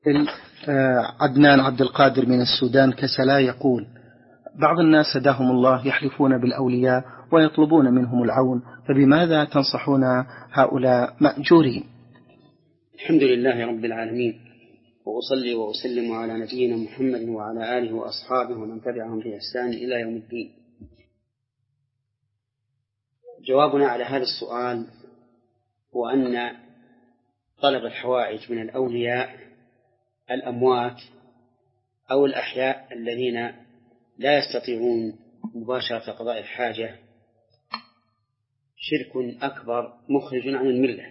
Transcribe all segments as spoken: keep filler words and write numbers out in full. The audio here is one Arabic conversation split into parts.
عدنان عبد القادر من السودان كسلا يقول: بعض الناس هداهم الله يحلفون بالأولياء ويطلبون منهم العون، فبماذا تنصحون هؤلاء مأجورين؟ الحمد لله رب العالمين، وأصلي وأسلم على نبينا محمد وعلى آله وأصحابه ومن تبعهم بإحسان إلى يوم الدين. جوابنا على هذا السؤال هو أن طلب الحوائج من الأولياء الأموات أو الأحياء الذين لا يستطيعون مباشرة قضاء الحاجة شرك أكبر مخرج عن الملة،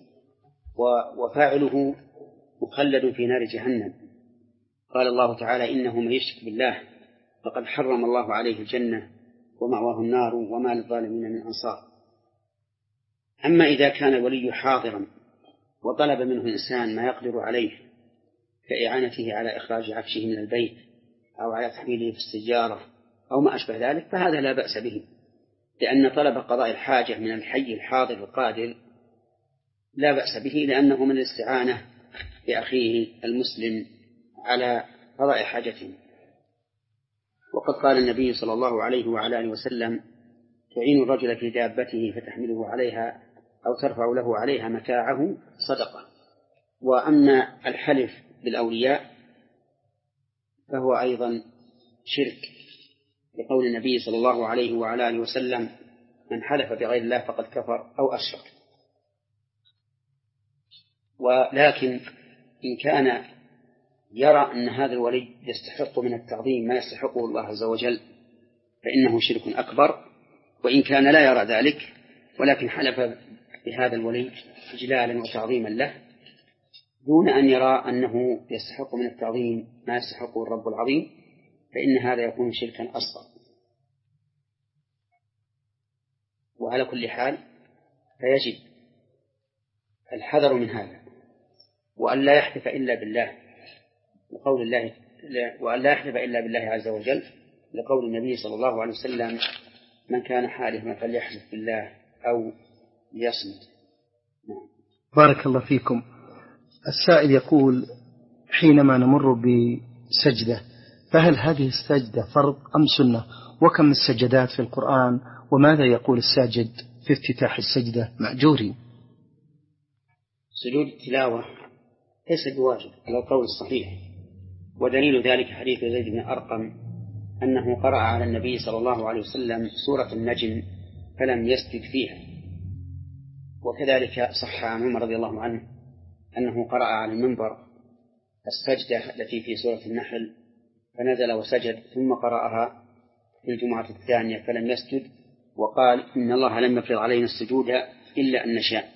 وفاعله مخلد في نار جهنم. قال الله تعالى: إنه من يشرك بالله فقد حرم الله عليه الجنة ومأواه النار وما للظالمين من أنصار. أما إذا كان الولي حاضرا وطلب منه إنسان ما يقدر عليه كإعانته على إخراج عفشه من البيت أو على تحميله في السيارة أو ما أشبه ذلك، فهذا لا بأس به، لأن طلب قضاء الحاجة من الحي الحاضر القادر لا بأس به، لأنه من الاستعانة بأخيه المسلم على قضاء حاجته. وقد قال النبي صلى الله عليه وعلى آله وسلم: تعين الرجل في دابته فتحمله عليها أو ترفع له عليها متاعه صدقة. وأما الحلف بالأولياء فهو أيضا شرك، لقول النبي صلى الله عليه وعلى آله وسلم: من حلف بغير الله فقد كفر أو أشرك. ولكن إن كان يرى أن هذا الولي يستحق من التعظيم ما يستحقه الله عز وجل فإنه شرك أكبر، وإن كان لا يرى ذلك ولكن حلف بهذا الولي إجلالا وتعظيما له دون أن يرى أنه يستحق من التعظيم ما يستحقه الرب العظيم، فإن هذا يكون شركا أصغر. وعلى كل حال فيجب الحذر من هذا، وأن لا يحلف إلا بالله لقول الله وأن لا يحلف إلا بالله عز وجل لقول النبي صلى الله عليه وسلم: من كان حالفا فليحلف بالله أو ليصمت. بارك الله فيكم. السائل يقول: حينما نمر بسجدة فهل هذه السجدة فرض أم سنة؟ وكم السجدات في القرآن؟ وماذا يقول الساجد في افتتاح السجدة مأجورين؟ سجود التلاوة ليس بواجب على القول الصحيح، ودليل ذلك حديث زيد بن أرقم أنه قرأ على النبي صلى الله عليه وسلم سورة النجم فلم يسجد فيها. وكذلك صح عن عمر رضي الله عنه أنه قرأ على المنبر السجدة التي في سورة النحل فنزل وسجد، ثم قرأها في الجمعة الثانية فلم يسجد، وقال: إن الله لم يفرض علينا السجود إلا أن نشاء.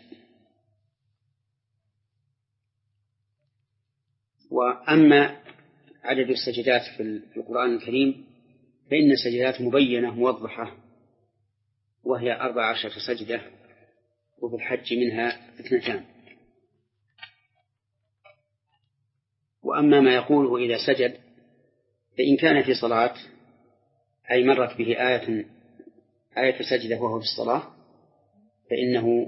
وأما عدد السجدات في القرآن الكريم فإن السجدات مبينة موضحة، وهي أربع عشرة سجدة، وفي الحج منها اثنتان. وأما ما يقوله إذا سجد فإن كان في صلاة أي مرت به آية آية سجدة وهو في الصلاة فإنه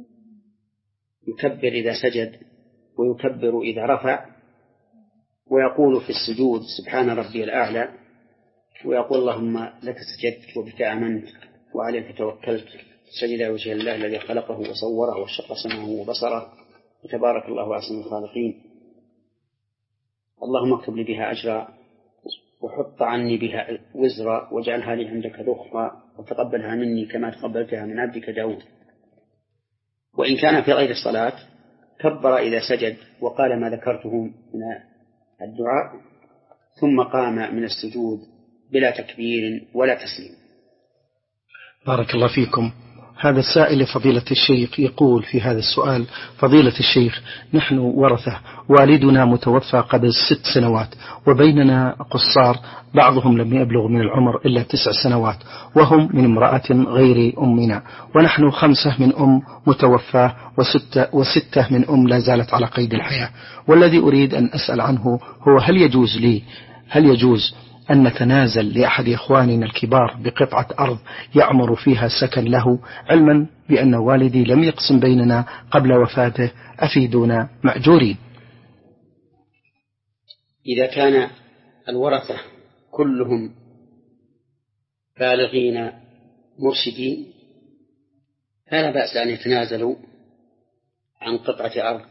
يكبر إذا سجد ويكبر إذا رفع، ويقول في السجود: سبحان ربي الأعلى، ويقول: اللهم لك سجدت وبك آمنت وعليك توكلت، سجد وجه الله الذي خلقه وصوره وشق سمعه وبصره، وتبارك الله أحسن الخالقين، اللهم اكتب لي بها أجرا وحط عني بها وزرا واجعلها لي عندك ذخرا وتقبلها مني كما تقبلتها من عبدك داود. وإن كان في غير الصلاة كبر إذا سجد وقال ما ذكرته من الدعاء، ثم قام من السجود بلا تكبير ولا تسليم. بارك الله فيكم. هذا السائل فضيلة الشيخ يقول في هذا السؤال: فضيلة الشيخ، نحن ورثة، والدنا متوفى قبل ست سنوات، وبيننا قصار بعضهم لم يبلغ من العمر إلا تسع سنوات، وهم من امرأة غير أمنا، ونحن خمسة من أم متوفى وستة, وستة من أم لا زالت على قيد الحياة. والذي أريد أن أسأل عنه هو: هل يجوز لي هل يجوز أن نتنازل لأحد إخواننا الكبار بقطعة أرض يعمر فيها سكن له، علما بأن والدي لم يقسم بيننا قبل وفاته؟ أفيدونا مأجورين. إذا كان الورثة كلهم بالغين مرشدين فلا بأس أن يتنازلوا عن قطعة أرض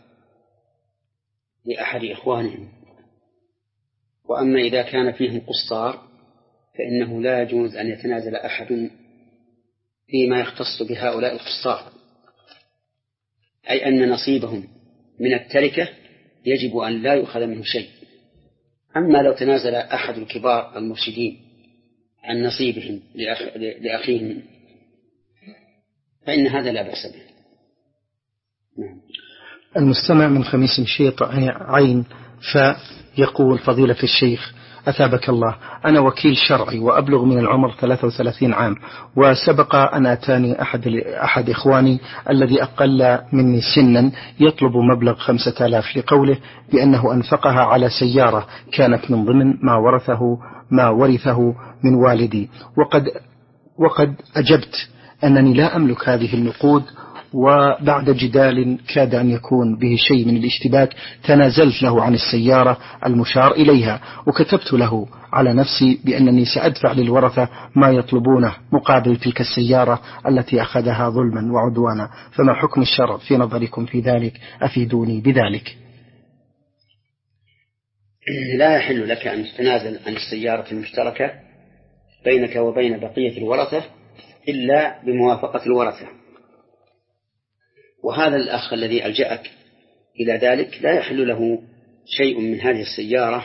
لأحد إخوانهم. وأما إذا كان فيهم قصار فإنه لا يجوز أن يتنازل أحد فيما يختص بهؤلاء القصار، أي أن نصيبهم من التركة يجب أن لا يؤخذ منه شيء. أما لو تنازل أحد الكبار المرشدين عن نصيبهم لأخ... لأخيهم فإن هذا لا بأس به. نعم. المستمع من خميس مشيط عين فيقول: فضيلة الشيخ أثابك الله، أنا وكيل شرعي وأبلغ من العمر ثلاثة وثلاثين عام، وسبق أن أتاني أحد, أحد إخواني الذي أقل مني سنا يطلب مبلغ خمسة آلاف لقوله بأنه أنفقها على سيارة كانت من ضمن ما ورثه ما ورثه من والدي، وقد, وقد أجبت أنني لا أملك هذه النقود، وبعد جدال كاد أن يكون به شيء من الاشتباك تنازلت له عن السيارة المشار إليها، وكتبت له على نفسي بأنني سأدفع للورثة ما يطلبونه مقابل تلك السيارة التي أخذها ظلما وعدوانا، فما حكم الشرع في نظركم في ذلك؟ أفيدوني بذلك. لا يحل لك أن تتنازل عن السيارة المشتركة بينك وبين بقية الورثة إلا بموافقة الورثة. وهذا الأخ الذي ألجأك إلى ذلك لا يحل له شيء من هذه السيارة،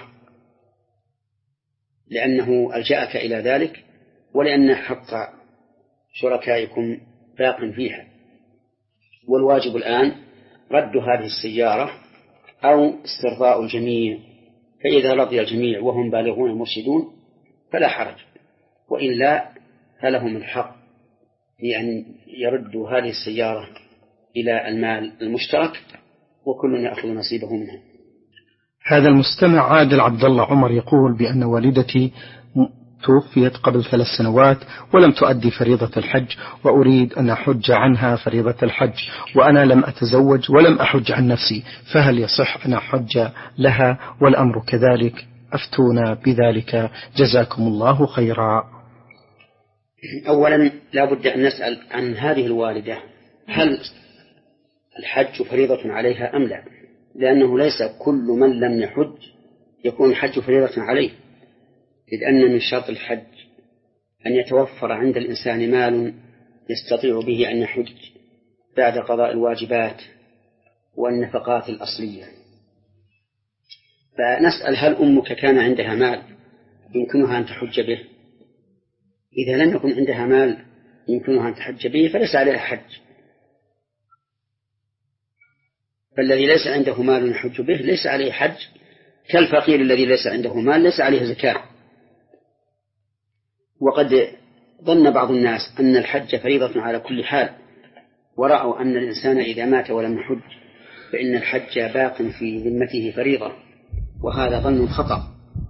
لأنه ألجأك إلى ذلك ولأن حق شركائكم باق فيها، والواجب الآن رد هذه السيارة أو استرضاء الجميع، فإذا رضي الجميع وهم بالغون مرشدون فلا حرج، وإلا فلهم الحق في أن يردوا هذه السيارة إلى المال المشترك وكل يأخذ نصيبه منها. هذا المستمع عادل عبد الله عمر يقول بأن والدتي توفيت قبل ثلاث سنوات ولم تؤدي فريضة الحج، وأريد أن أحج عنها فريضة الحج، وأنا لم أتزوج ولم أحج عن نفسي، فهل يصح أن أحج لها والأمر كذلك؟ أفتونا بذلك جزاكم الله خيرا. أولا لا بد أن نسأل عن هذه الوالدة هل الحج فريضة عليها أم لا، لأنه ليس كل من لم يحج يكون الحج فريضة عليه، إذ أن من شرط الحج أن يتوفر عند الإنسان مال يستطيع به أن يحج بعد قضاء الواجبات والنفقات الأصلية. فنسأل هل أمك كان عندها مال يمكنها أن تحج به؟ إذا لم يكن عندها مال يمكنها أن تحج به فليس عليها حج، فالذي ليس عنده مال يحج به ليس عليه حج، كالفقير الذي ليس عنده مال ليس عليه زكاة. وقد ظن بعض الناس أن الحج فريضة على كل حال، ورأوا أن الإنسان إذا مات ولم يحج فإن الحج باق في ذمته فريضة، وهذا ظن خطأ.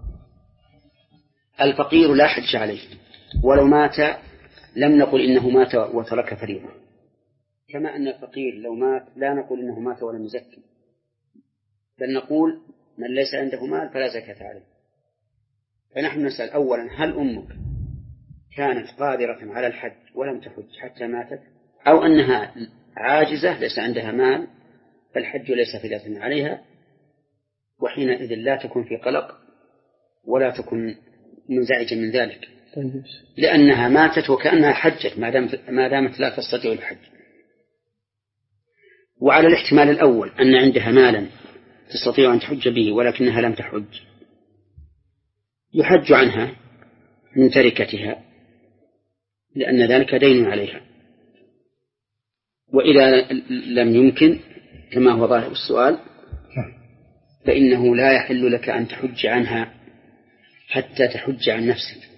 الفقير لا حج عليه، ولو مات لم نقل إنه مات وترك فريضة، كما أن الفقير لو مات لا نقول إنه مات ولم يزكي، بل نقول من ليس عنده مال فلا زكاة عليه. فنحن نسأل أولا هل أمك كانت قادرة على الحج ولم تحج حتى ماتت، أو أنها عاجزة ليس عندها مال فالحج ليس فريضة عليها، وحينئذ لا تكون في قلق ولا تكون منزعجة من ذلك، لأنها ماتت وكأنها حجت ما دامت لا تستطيع الحج. وعلى الاحتمال الأول أن عندها مالا تستطيع أن تحج به ولكنها لم تحج، يحج عنها من تركتها لأن ذلك دين عليها. وإذا لم يمكن كما هو ظاهر السؤال فإنه لا يحل لك أن تحج عنها حتى تحج عن نفسك،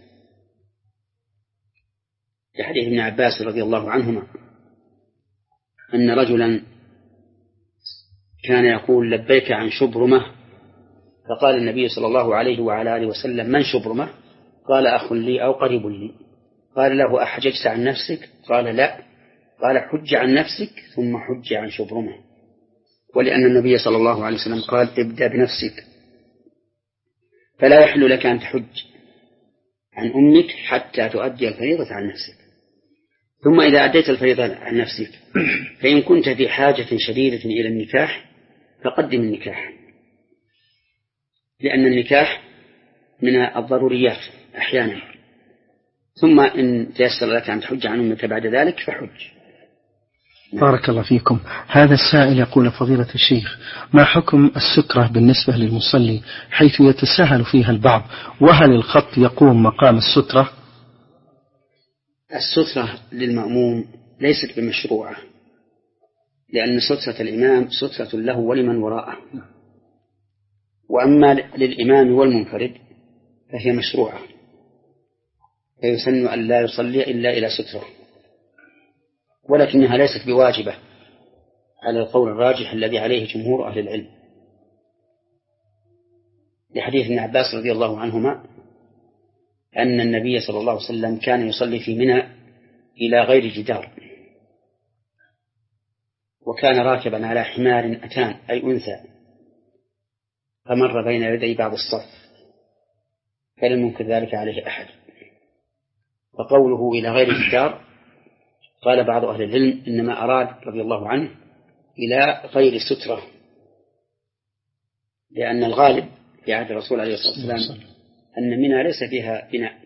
لحديث ابن عباس رضي الله عنهما أن رجلا كان يقول لبيك عن شبرمة، فقال النبي صلى الله عليه وعلى آله وسلم من شبرمة؟ قال أخ لي أو قريب لي. قال له أحججت عن نفسك؟ قال لا. قال حج عن نفسك ثم حج عن شبرمة، ولأن النبي صلى الله عليه وسلم قال ابدأ بنفسك. فلا يحل لك أن تحج عن أمك حتى تؤدي الفريضة عن نفسك. ثم إذا أديت الفريضة عن نفسك فإن كنت في حاجة شديدة إلى النكاح فقدم النكاح، لأن النكاح من الضروريات أحيانا. ثم إن تيسر لك أن تحج عن أمك بعد ذلك فحج. بارك الله فيكم. هذا السائل يقول: فضيلة الشيخ، ما حكم السترة بالنسبة للمصلي حيث يتساهل فيها البعض، وهل الخط يقوم مقام السترة؟ السترة للمأموم ليست بمشروعة، لأن سترة الإمام سترة له ولمن وراءه، وأما للإمام والمنفرد فهي مشروعة، فيسن أن لا يصلي إلا إلى سترة، ولكنها ليست بواجبة على القول الراجح الذي عليه جمهور أهل العلم، لحديث ابن عباس رضي الله عنهما أن النبي صلى الله عليه وسلم كان يصلي في منى إلى غير جدار، وكان راكبا على حمار أتان أي أنثى، فمر بين يدي بعض الصف فلم ينكر ذلك عليه أحد. فقوله إلى غير جدار قال بعض أهل العلم إنما أراد رضي الله عنه إلى غير سترة، لأن الغالب في عهد الرسول عليه الصلاة والسلام أن منى ليس فيها بناء.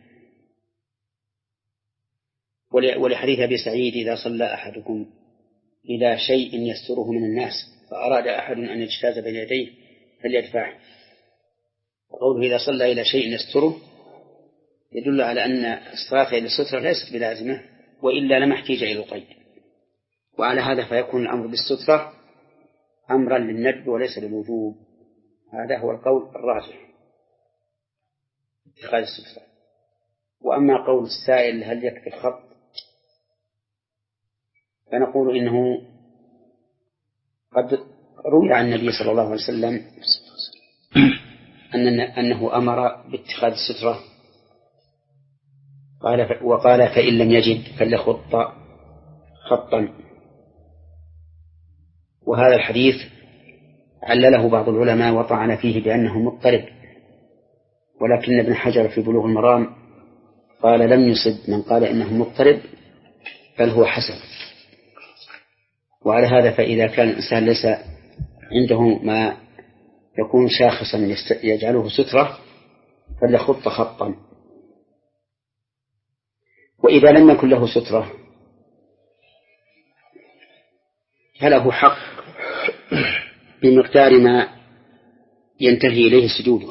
ولحديث أبي سعيد: إذا صلى أحدكم إلى شيء يستره من الناس فأراد أحد أن يجتاز بين يديه فليدفعه. وقوله إذا صلى إلى شيء يستره يدل على أن الصلاة إلى السترة ليست بلازمة، وإلا لما احتاج إلى القيد. وعلى هذا فيكون الأمر بالسترة أمرا للندب وليس للوجوب. هذا هو القول الراجح اتخاذ السترة. وأما قول السائل هل يكفي الخط، فنقول إنه قد روي عن النبي صلى الله عليه وسلم أن أنه أمر باتخاذ السترة، قال وقال: فإن لم يجد فليخط خطا. وهذا الحديث علله بعض العلماء وطعن فيه بأنه مضطرب، ولكن ابن حجر في بلوغ المرام قال لم يصب من قال إنه مضطرب، بل هو حسن. وعلى هذا فإذا كان الإنسان ليس عنده ما يكون شاخصا يجعله سترة فليخط خطا. وإذا لم يكن له سترة فله حق بمقدار ما ينتهي إليه سجوده،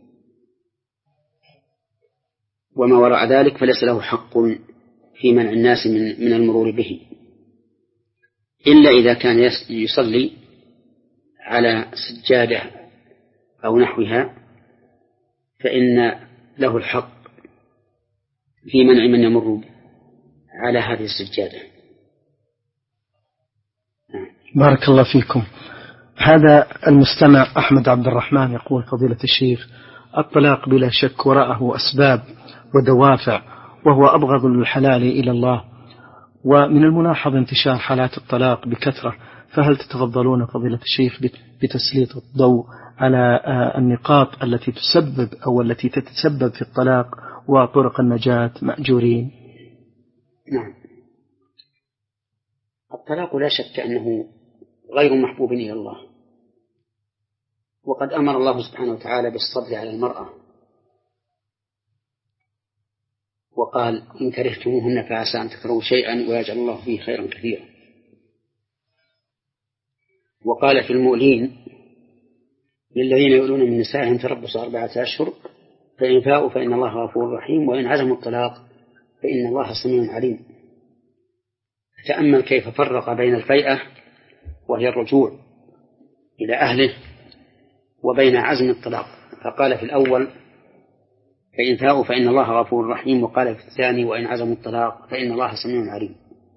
وما وراء ذلك فليس له حق في منع الناس من, من المرور به، إلا إذا كان يصلي على سجادة أو نحوها فإن له الحق في منع من يمر على هذه السجادة. بارك الله فيكم. هذا المستمع أحمد عبد الرحمن يقول: فضيلة الشيخ، الطلاق بلا شك وراءه أسباب ودوافع، وهو أبغض الحلال إلى الله، ومن الملاحظ انتشار حالات الطلاق بكثرة، فهل تتفضلون فضيلة الشيخ بتسليط الضوء على النقاط التي تسبب أو التي تتسبب في الطلاق وطرق النجاة مأجورين؟ نعم، الطلاق لا شك أنه غير محبوب إلى الله، وقد أمر الله سبحانه وتعالى بالصبر على المرأة، وقال: إن كرهتموهن فعسى أن تكرهوا شيئا ويجعل الله فيه خيرا كثيرا. وقال في المؤلين: للذين يؤلون من نسائهم تربص أربعة أشهر فإن فاءوا فإن الله غفور رحيم وإن عزموا الطلاق فإن الله سميع عليم. تأمل كيف فرق بين الفيئة وهي الرجوع إلى أهله وبين عزم الطلاق، فقال في الأول: فإن فاءوا فإن الله غفور رحيم، وقال في الثاني: وإن عزموا الطلاق فإن الله سميع عليم.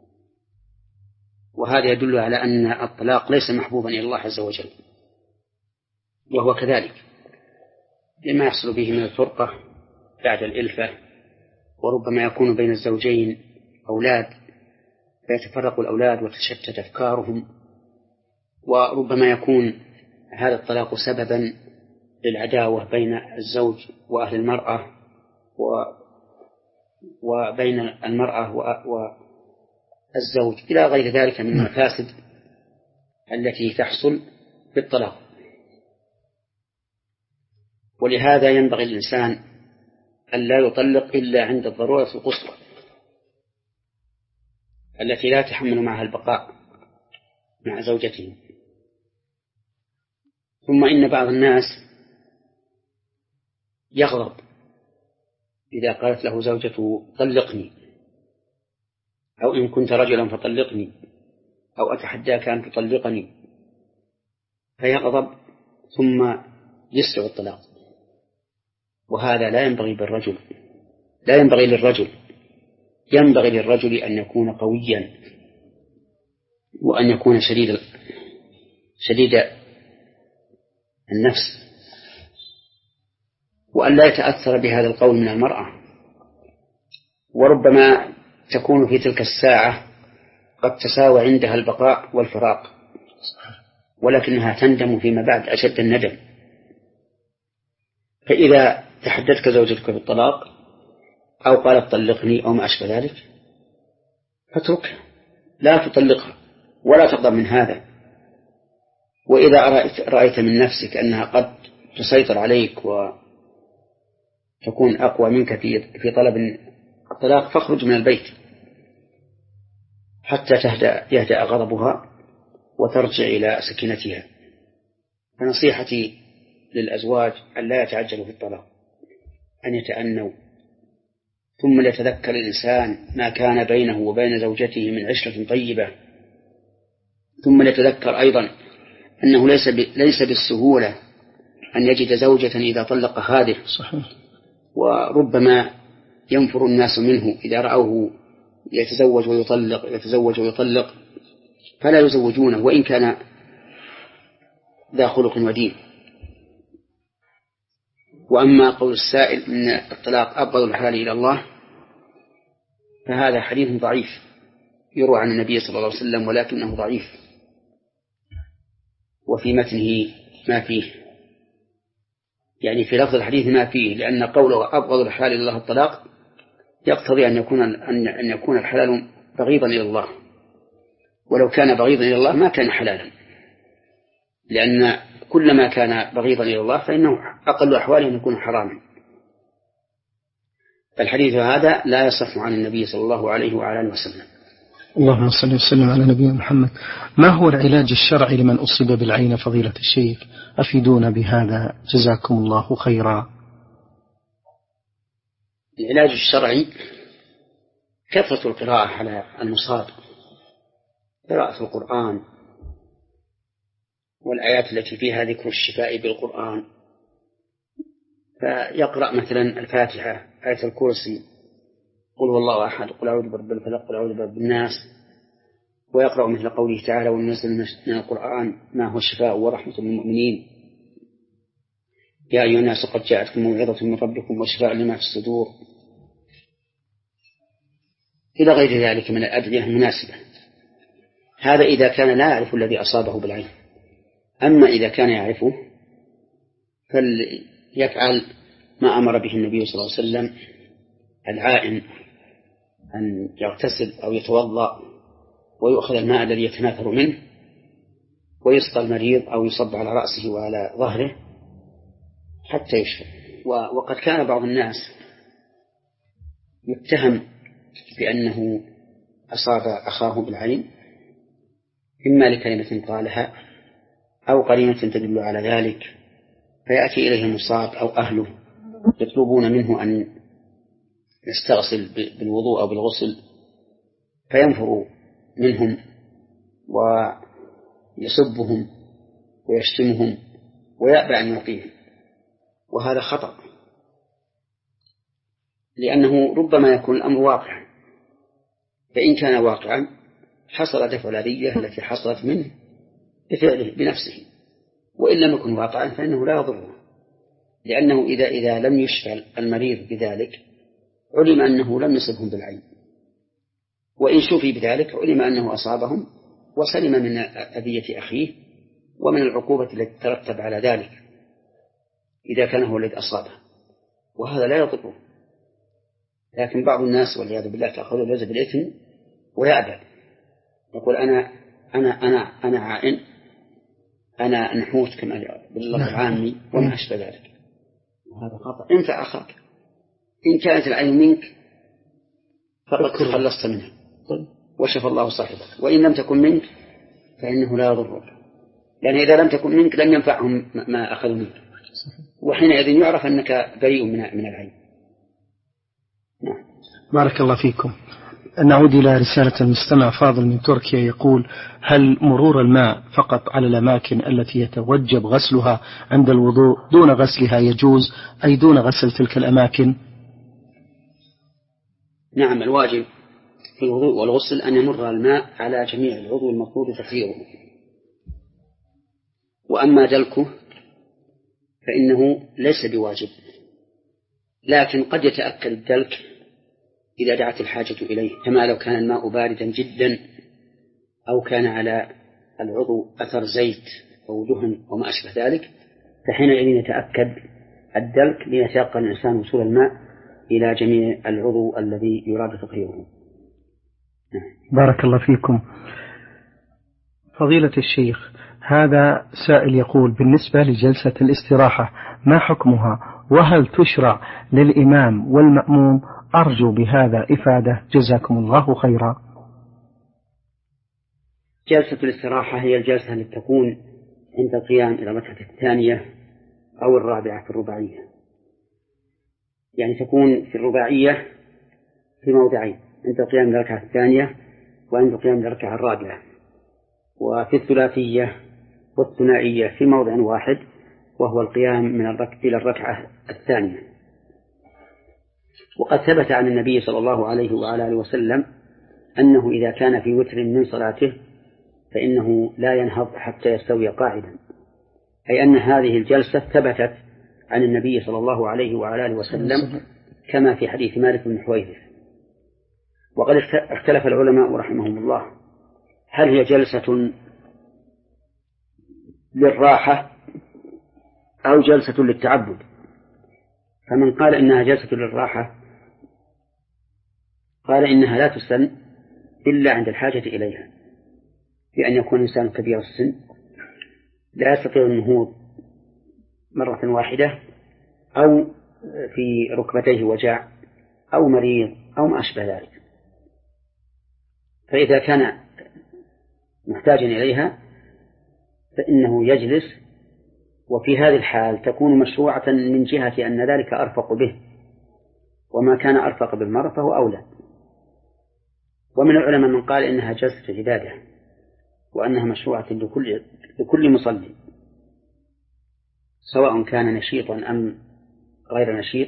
وهذا يدل على أن الطلاق ليس محبوبا إلى الله عز وجل، وهو كذلك لما يحصل به من الفرقة بعد الإلفة، وربما يكون بين الزوجين أولاد فيتفرق الأولاد وتشتت أفكارهم، وربما يكون هذا الطلاق سببا للعداوة بين الزوج وأهل المرأة وبين المرأة والزوج إلى غير ذلك من المفاسد التي تحصل بالطلاق. ولهذا ينبغي الإنسان أن لا يطلق إلا عند الضرورة القصوى التي لا تحمل معها البقاء مع زوجته. ثم إن بعض الناس يغضب إذا قالت له زوجته طلقني، أو إن كنت رجلا فطلقني، أو أتحداك أن تطلقني، فيغضب ثم يسرع الطلاق. وهذا لا ينبغي بالرجل، لا ينبغي للرجل. ينبغي للرجل أن يكون قويا، وأن يكون شديد شديد النفس، وأن لا يتأثر بهذا القول من المرأة. وربما تكون في تلك الساعة قد تساوى عندها البقاء والفراق، ولكنها تندم فيما بعد أشد الندم. فإذا تحدثك زوجتك بالطلاق أو قالت طلقني أو ما أشبه ذلك فاتركها، لا تطلقها ولا تغضب من هذا. وإذا رأيت, رأيت من نفسك أنها قد تسيطر عليك وتكون أقوى منك في طلب الطلاق فاخرج من البيت حتى تهدأ يهدأ غضبها وترجع إلى سكينتها. فنصيحتي للأزواج أن لا يتعجلوا في الطلاق، أن يتأنوا، ثم ليتذكر الإنسان ما كان بينه وبين زوجته من عشرة طيبة، ثم ليتذكر أيضا أنه ليس ليس بالسهولة أن يجد زوجة إذا طلق هذه. صحيح. وربما ينفر الناس منه إذا رأوه يتزوج ويطلق يتزوج ويطلق فلا يزوجونه وإن كان ذا خلق ودين. وأما قول السائل إن الطلاق أبغض الحلال إلى الله فهذا حديث ضعيف يروى عن النبي صلى الله عليه وسلم، ولكنه ضعيف وفي متنه ما فيه، يعني في لفظ الحديث ما فيه، لأن قوله أبغض الحلال إلى الله الطلاق يقتضي أن يكون أن يكون الحلال بغيضا إلى الله، ولو كان بغيضا إلى الله ما كان حلالا، لأن كلما كان بغيضا إلى الله فإنه أقل أحواله أن يكون حراما. الحديث هذا لا يصح عن النبي صلى الله عليه وعلى آله وسلم. اللهم صل وسلم على نبينا محمد. ما هو العلاج الشرعي لمن أصيب بالعين فضيلة الشيخ؟ أفيدونا بهذا جزاكم الله خيرا. العلاج الشرعي كثرة القراءة على المصاب، قراءة القرآن والآيات التي فيها ذكر الشفاء بالقرآن، فيقرأ مثلا الفاتحة، آية الكرسي، قل هو الله أحد، قل أعوذ برب الفلق، قل أعوذ برب الناس، ويقرأ مثل قوله تعالى وننزل من القرآن ما هو الشفاء ورحمة للمؤمنين، يا أيها الناس قد جاءتكم موعظة من ربكم وشفاء لما في الصدور، إلى غير ذلك من الأدعية المناسبة. هذا إذا كان لا يعرف الذي أصابه بالعين. أما إذا كان يعرفه فليفعل ما أمر به النبي صلى الله عليه وسلم، العائن أن يغتسل أو يتوضأ ويؤخذ الماء الذي يتناثر منه ويسقى المريض أو يصب على رأسه وعلى ظهره حتى يشفى. وقد كان بعض الناس يتهم بأنه أصاب أخاه بالعين إما لكلمة قالها أو قرينة تدل على ذلك، فيأتي إليه المصاب أو أهله يطلبون منه أن يستغسل بالوضوء أو بالغسل، فينفر منهم ويسبهم ويشتمهم ويأبى أن يعطيهم، وهذا خطأ، لأنه ربما يكون الأمر واقعا، فإن كان واقعا حصل دفع الأذية التي حصلت منه بفعله بنفسه، وإن لم يكن واقعا فإنه لا يضره، لأنه إذا إذا لم يشفى المريض بذلك علم أنه لم يصبهم بالعين، وإن شفي بذلك علم أنه أصابهم وسلم من أذية أخيه ومن العقوبة التي ترتب على ذلك. إذا كان هو الذي أصابه، وهذا لا يضره. لكن بعض الناس والعياذ بالله تأخذ الوزن بالإثم ويعدل، يقول أنا أنا أنا أنا عائن، أنا نحوت كما بالله العامي وما أشبه ذلك. وهذا خطأ. انفع أخاك، إن كانت العين منك فقد تخلصت منها وشفى الله صاحبك، وإن لم تكن منك فإنه لا يضرك، لأن إذا لم تكن منك لم ينفعهم ما أخذوا منك، وحينئذ يعرف أنك بريء من من العين. نعم. بارك الله فيكم. نعود إلى رسالة المستمع فاضل من تركيا يقول: هل مرور الماء فقط على الأماكن التي يتوجب غسلها عند الوضوء دون غسلها يجوز، أي دون غسل تلك الأماكن؟ نعم، الواجب في الوضوء والغسل أن يمر الماء على جميع العضو المفروض تطهيره، وأما دلكه فإنه ليس بواجب، لكن قد يتأكد الدلك إذا دعت الحاجة إليه، كما لو كان الماء باردا جدا أو كان على العضو أثر زيت أو دهن وما أشبه ذلك، فحينئذ يتأكد الدلك ليتيقن الإنسان وصول الماء إلى جميع العضو الذي يراد تطهيره. بارك الله فيكم. فضيلة الشيخ، هذا سائل يقول: بالنسبة لجلسة الاستراحة ما حكمها، وهل تشرع للإمام والمأموم؟ أرجو بهذا إفادة، جزاكم الله خيرا. جلسة الاستراحة هي الجلسة التي تكون عند القيام إلى الركعة الثانية أو الرابعة في الرباعية، يعني تكون في الرباعية في موضعين: عند القيام إلى الركعة الثانية وعند القيام إلى الركعة الرابعة، وفي الثلاثية والثنائية في موضع واحد وهو القيام من الركعة إلى الركعة الثانية. وقد ثبت عن النبي صلى الله عليه وعلى آله وسلم أنه إذا كان في وتر من صلاته فإنه لا ينهض حتى يستوي قاعدا، أي أن هذه الجلسة ثبتت عن النبي صلى الله عليه وعلى آله وسلم كما في حديث مالك بن حويرث. وقد اختلف العلماء رحمهم الله هل هي جلسة للراحة أو جلسة للتعبد، فمن قال إنها جلسة للراحة قال إنها لا تسن إلا عند الحاجة إليها، بأن يكون إنسان كبير السن لا يستطيع النهوض مرة واحدة، أو في ركبتيه وجع، أو مريض، أو ما أشبه ذلك. فإذا كان محتاجا إليها فإنه يجلس، وفي هذه الحال تكون مشروعة من جهة أن ذلك أرفق به، وما كان أرفق بالمرء فهو أولى. ومن العلماء من قال إنها جلسة عبادة وأنها مشروعة لكل, لكل مصلي سواء كان نشيطا أم غير نشيط،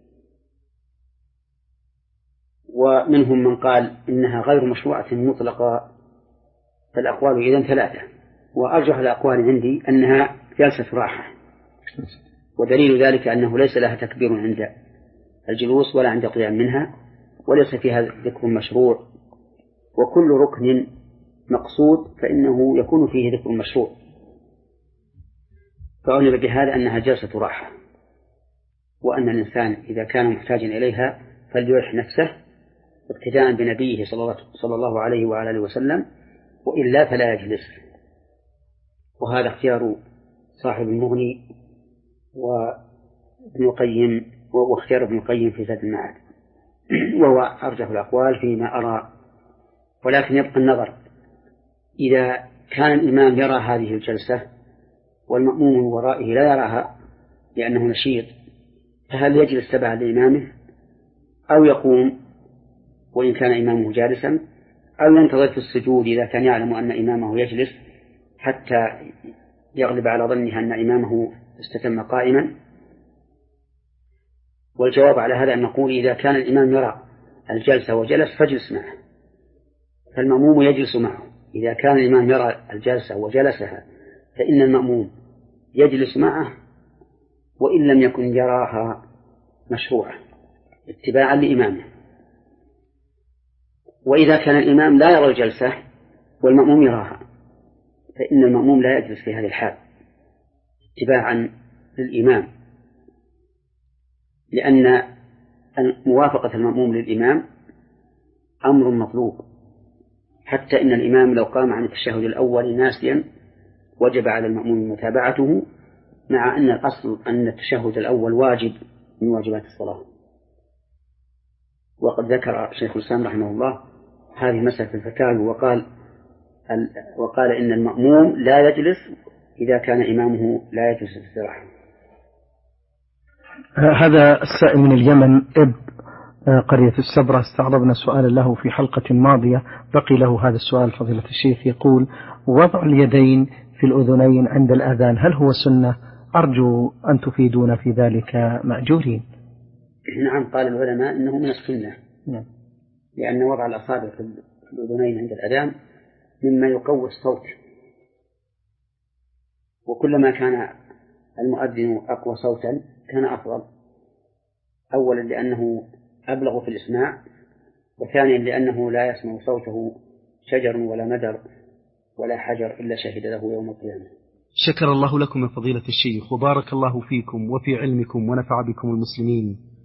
ومنهم من قال إنها غير مشروعة مطلقة. فالأقوال إذن ثلاثة، وأرجح الأقوال عندي أنها جلسة راحة، ودليل ذلك أنه ليس لها تكبير عند الجلوس ولا عند القيام منها، وليس فيها ذكر مشروع، وكل ركن مقصود فإنه يكون فيه ذكر مشروع، فعلم بهذا أنها جلسة راحة، وأن الإنسان إذا كان محتاجا إليها فليرح نفسه اقتداء بنبيه صلى الله عليه وعلى آله وسلم، وإلا فلا يجلس. وهذا اختيار صاحب المغني وابن القيم، واختيار ابن القيم في زاد المعاد، وهو أرجح الأقوال فيما أرى. ولكن يبقى النظر، إذا كان الإمام يرى هذه الجلسة والمأموم ورائه لا يراها لأنه نشيط، فهل يجلس تبعا لإمامه أو يقوم وإن كان إمامه جالسا، أو ينتظر في السجود إذا كان يعلم أن إمامه يجلس حتى يغلب على ظنه أن إمامه استتم قائما؟ والجواب على هذا أن نقول إذا كان الإمام يرى الجلسة وجلس فاجلس معه، فالمأموم يجلس معه. إذا كان الإمام يرى الجلسة وجلسها فإن المأموم يجلس معه، وإن لم يكن يراها مشروعة اتباعا لإمامه. وإذا كان الإمام لا يرى الجلسة والمأموم يراها فإن المأموم لا يجلس في هذه الحال اتباعا للإمام، لأن موافقة المأموم للإمام أمر مطلوب، حتى إن الإمام لو قام عن التشهد الأول ناسيا وجب على المأموم متابعته، مع أن الأصل أن التشهد الأول واجب من واجبات الصلاة. وقد ذكر شيخ الإسلام رحمه الله هذه مسألة الفتاوى، وقال وقال إن المأموم لا يجلس إذا كان إمامه لا يجلس الاستراحة. هذا السائل من اليمن إب قرية السبرة، استعرضنا سؤالا له في حلقة ماضية، بقي له هذا السؤال فضيلة الشيخ. يقول: وضع اليدين في الأذنين عند الأذان هل هو سنة؟ أرجو أن تفيدونا في ذلك مأجورين. نعم، قال العلماء إنه من السنة، لأن وضع الأصابع في الأذنين عند الأذان مما يقوي الصوت، وكلما كان المؤذن أقوى صوتا كان أفضل، أولا لأنه أبلغ في الإسماع، وثانيا لأنه لا يسمع صوته شجر ولا مدر ولا حجر إلا شهد له يوم القيامة. شكر الله لكم يا فضيلة الشيخ، وبارك الله فيكم وفي علمكم ونفع بكم المسلمين.